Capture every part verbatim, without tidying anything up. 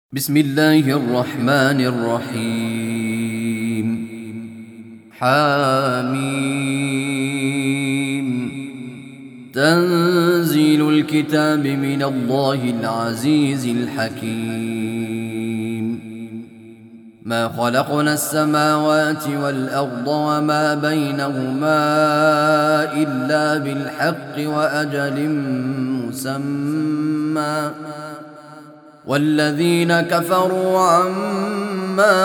بسم الله الرحمن الرحيم. حاميم. تنزيل الكتاب من الله العزيز الحكيم. ما خلقنا السماوات والأرض وما بينهما إلا بالحق وأجل مسمى، والذين كفروا عما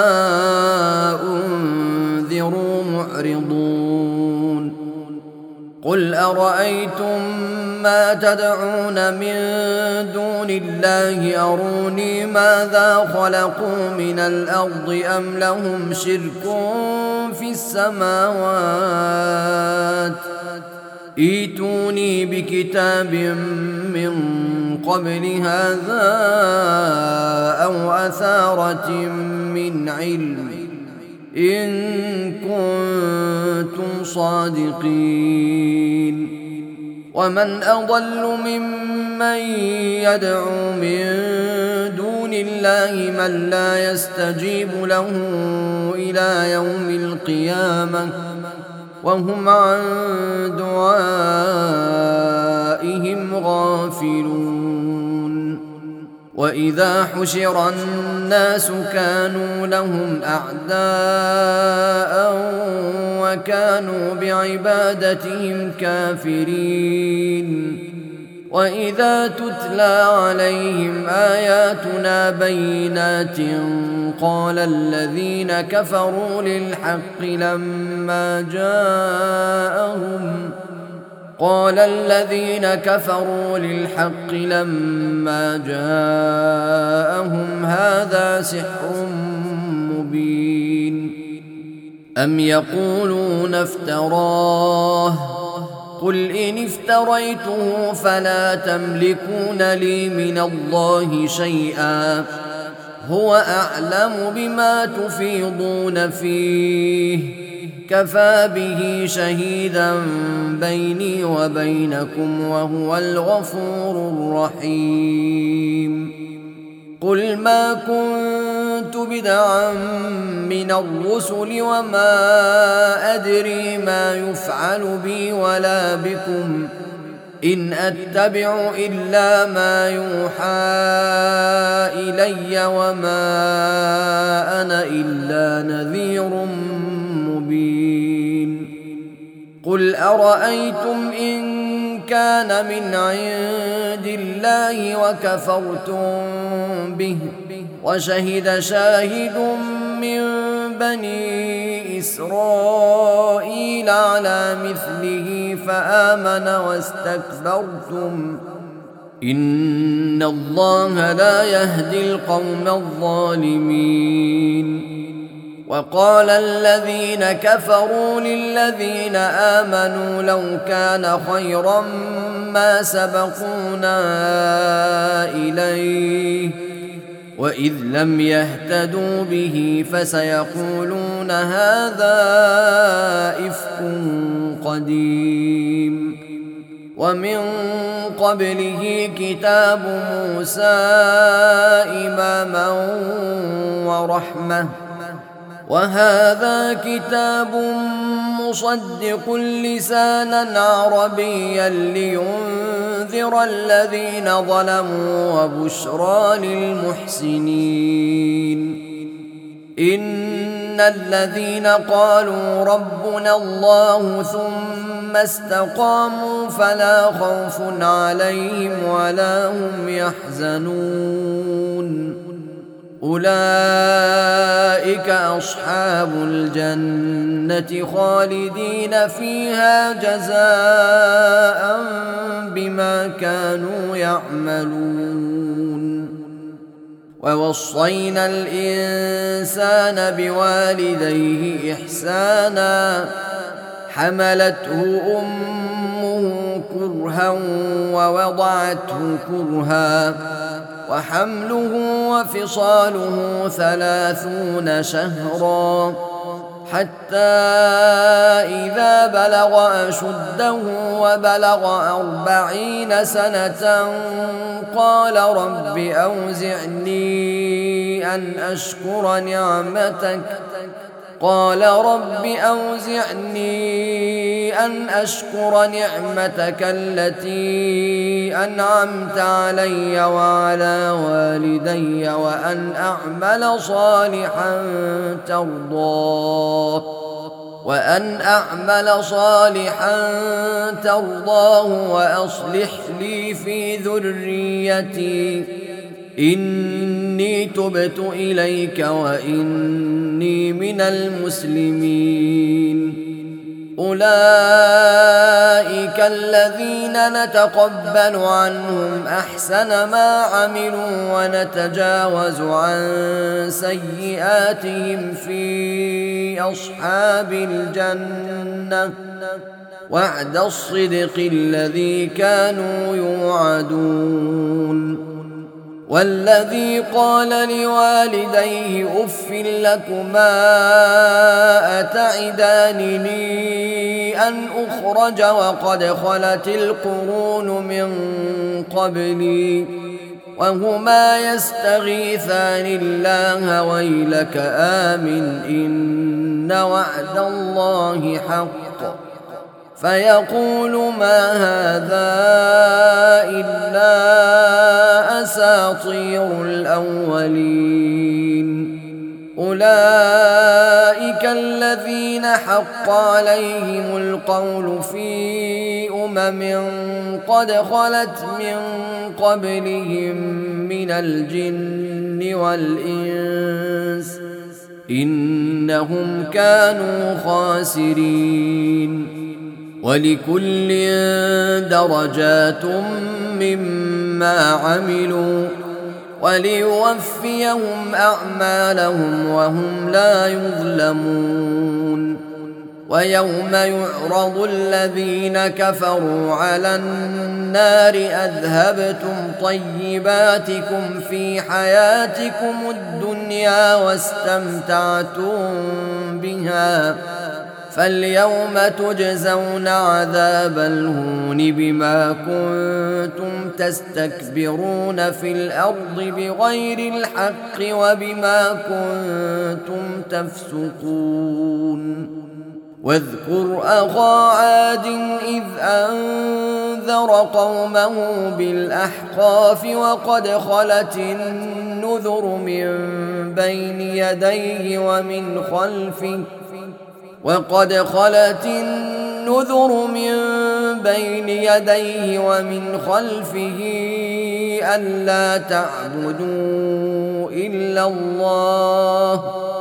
أنذروا معرضون. قل أرأيتم ما تدعون من دون الله أروني ماذا خلقوا من الأرض أم لهم شرك في السماوات، ائتوني بكتاب من قبل هذا أو أثارة من علم إن كنتم صادقين. ومن أضل ممن يدعو من دون الله من لا يستجيب له إلى يوم القيامة وهم عن دعائهم غافلون. وإذا حشر الناس كانوا لهم أعداء وكانوا بعبادتهم كافرين. وإذا تتلى عليهم آياتنا بينات قال الذين كفروا للحق لما جاءهم قال الذين كفروا للحق لما جاءهم هذا سحر مبين. أم يقولون افتراه قل إن افتريته فلا تملكون لي من الله شيئا هو أعلم بما تفيضون فيه كفى به شهيدا بيني وبينكم وهو الغفور الرحيم. قل ما كنت بدعا من الرسل وما أدري ما يفعل بي ولا بكم إن أتبع إلا ما يوحى إلي وما أنا إلا نذير مبين. قل أرأيتم إن كان من عند الله وكفرتم به وشهد شاهد من بني إسرائيل على مثله فآمن واستكبرتم إن الله لا يهدي القوم الظالمين. وقال الذين كفروا للذين آمنوا لو كان خيرا ما سبقونا إليه وإذ لم يهتدوا به فسيقولون هذا إفك قديم. ومن قبله كتاب موسى إماما ورحمة وهذا كتاب مصدق لسانا عربيا لينذر الذين ظلموا وبشرى للمحسنين. إن الذين قالوا ربنا الله ثم استقاموا فلا خوف عليهم ولا هم يحزنون أولئك أصحاب الجنة خالدين فيها جزاء بما كانوا يعملون. ووصينا الإنسان بوالديه إحسانا حملته أمه كرها ووضعته كرها وحمله وفصاله ثلاثون شهرا حتى إذا بلغ أشده وبلغ أربعين سنة قال رب أوزعني أن أشكر نعمتك قال رب أوزعني أن أشكر نعمتك التي أنعمت علي وعلى والدي وأن أعمل صالحا ترضاه وأن أعمل صالحا ترضاه وأصلح لي في ذريتي إني تبت إليك وإني من المسلمين. أولئك الذين نتقبل عنهم أحسن ما عملوا ونتجاوز عن سيئاتهم في أصحاب الجنة وعد الصدق الذي كانوا يوعدون. والذي قال لوالديه أف لكما أتعدانني أن أخرج وقد خلت القرون من قبلي وهما يستغيثان الله ويلك آمن إن وعد الله حق فيقول ما هذا إلا أساطير الأولين. أولئك الذين حق عليهم القول في أمم قد خلت من قبلهم من الجن والإنس إنهم كانوا خاسرين. ولكل درجات مما عملوا وليوفيهم أعمالهم وهم لا يظلمون. ويوم يعرض الذين كفروا على النار أذهبتم طيباتكم في حياتكم الدنيا واستمتعتم بها فاليوم تجزون عذاب الهون بما كنتم تستكبرون في الأرض بغير الحق وبما كنتم تفسقون. واذكر أخا عاد إذ أنذر قومه بالأحقاف وقد خلت النذر من بين يديه ومن خلفه وقد خلت النذر من بين يديه ومن خلفه ألا تعبدوا إلا الله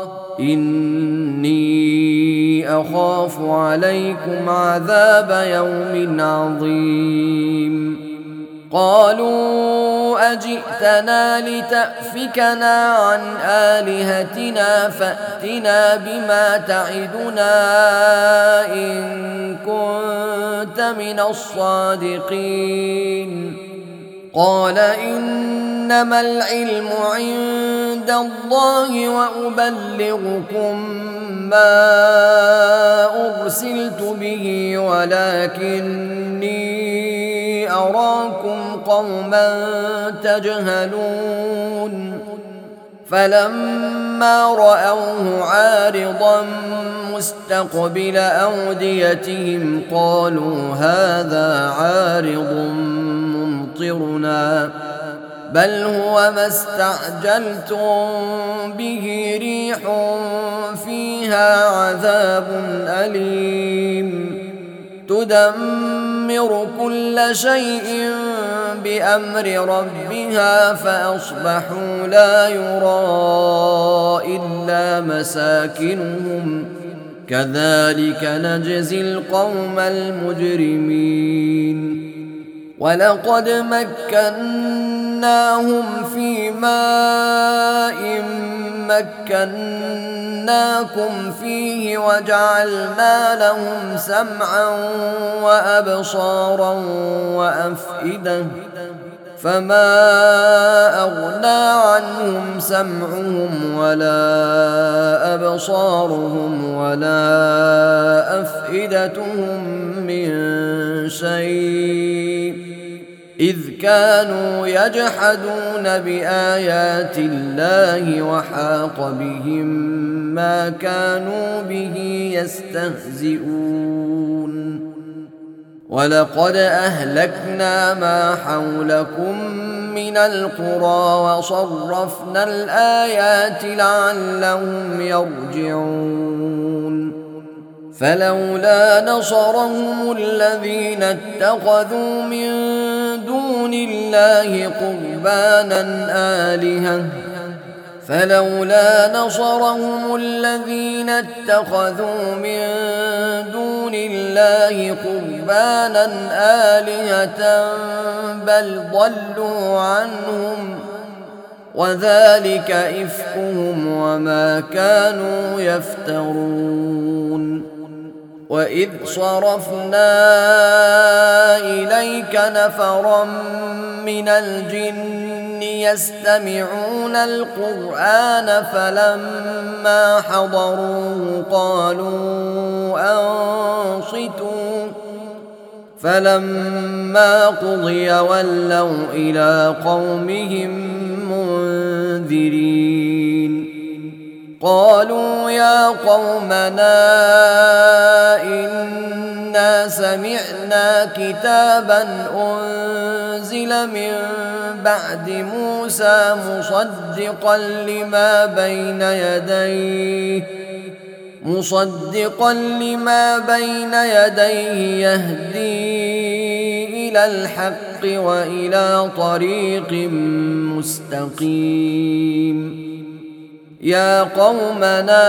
إني أخاف عليكم عذاب يوم عظيم. قالوا أجئتنا لتأفكنا عن آلهتنا فأتنا بما تعدنا إن كنت من الصادقين. قال إنما العلم عند الله وأبلغكم ما أرسلت به ولكني أراكم قوما تجهلون. فلما رأوه عارضا مستقبل أوديتهم قالوا هذا عارض ممطرنا بل هو ما استعجلتم به ريح فيها عذاب أليم تدمر كل شيء بأمر ربها فأصبحوا لا يرى إلا مساكنهم كذلك نجزي القوم المجرمين. ولقد مكناهم في ماء مكناكم فيه وجعلنا لهم سمعا وأبصارا وأفئدة فما أغنى عنهم سمعهم ولا أبصارهم ولا أفئدتهم من شيء إذ كانوا يجحدون بآيات الله وحاق بهم ما كانوا به يستهزئون ولقد أهلكنا ما حولكم من القرى وصرفنا الآيات لعلهم يرجعون فلولا نصرهم الذين اتخذوا من دون الله قربانا آلهة فلولا نصرهم الذين اتخذوا من دون الله قربانا آلهة بل ضلوا عنهم وذلك إفكهم وما كانوا يفترون وإذ صرفنا إليك نفرا من الجن يستمعون القرآن فلما حضروه قالوا أنصتوا فلما قضي ولوا إلى قومهم منذرين قالوا يا قومنا إنا سمعنا كتابا أنزل من بعد موسى مصدقا لما بين يديه مصدقا لما بين يديه يهدي إلى الحق وإلى طريق مستقيم يا قومنا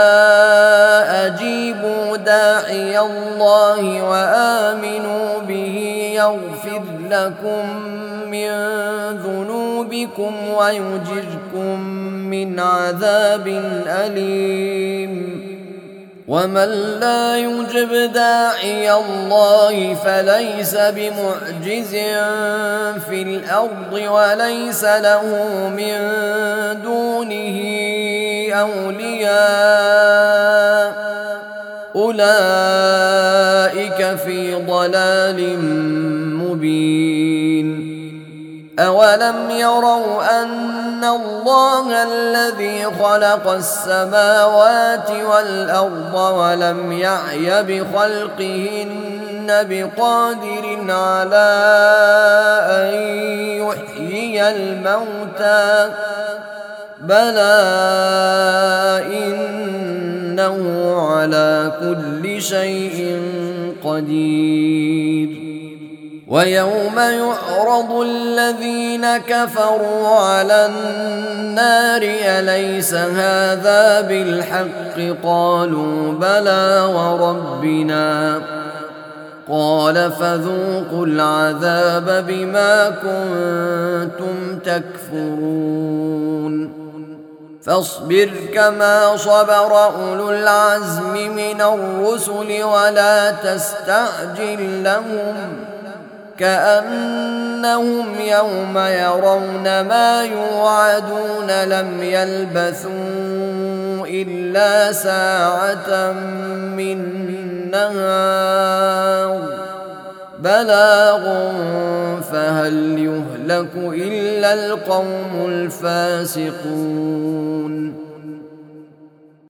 أجيبوا داعي الله وآمنوا به يغفر لكم من ذنوبكم ويجركم من عذاب أليم ومن لا يجب داعي الله فليس بمعجز في الأرض وليس له من دونه أولياء أولئك في ضلال مبين أولم يروا أن الله الذي خلق السماوات والأرض ولم يعي بخلقهن بقادر على أن يحيي الموتى بلى إنه على كل شيء قدير ويوم يعرض الذين كفروا على النار أليس هذا بالحق قالوا بلى وربنا قال فذوقوا العذاب بما كنتم تكفرون فاصبر كما صبر أولو العزم من الرسل ولا تستعجل لهم كأنهم يوم يرون ما يوعدون لم يلبثوا إلا ساعة من نهار بلاغ فهل يهلك إلا القوم الفاسقون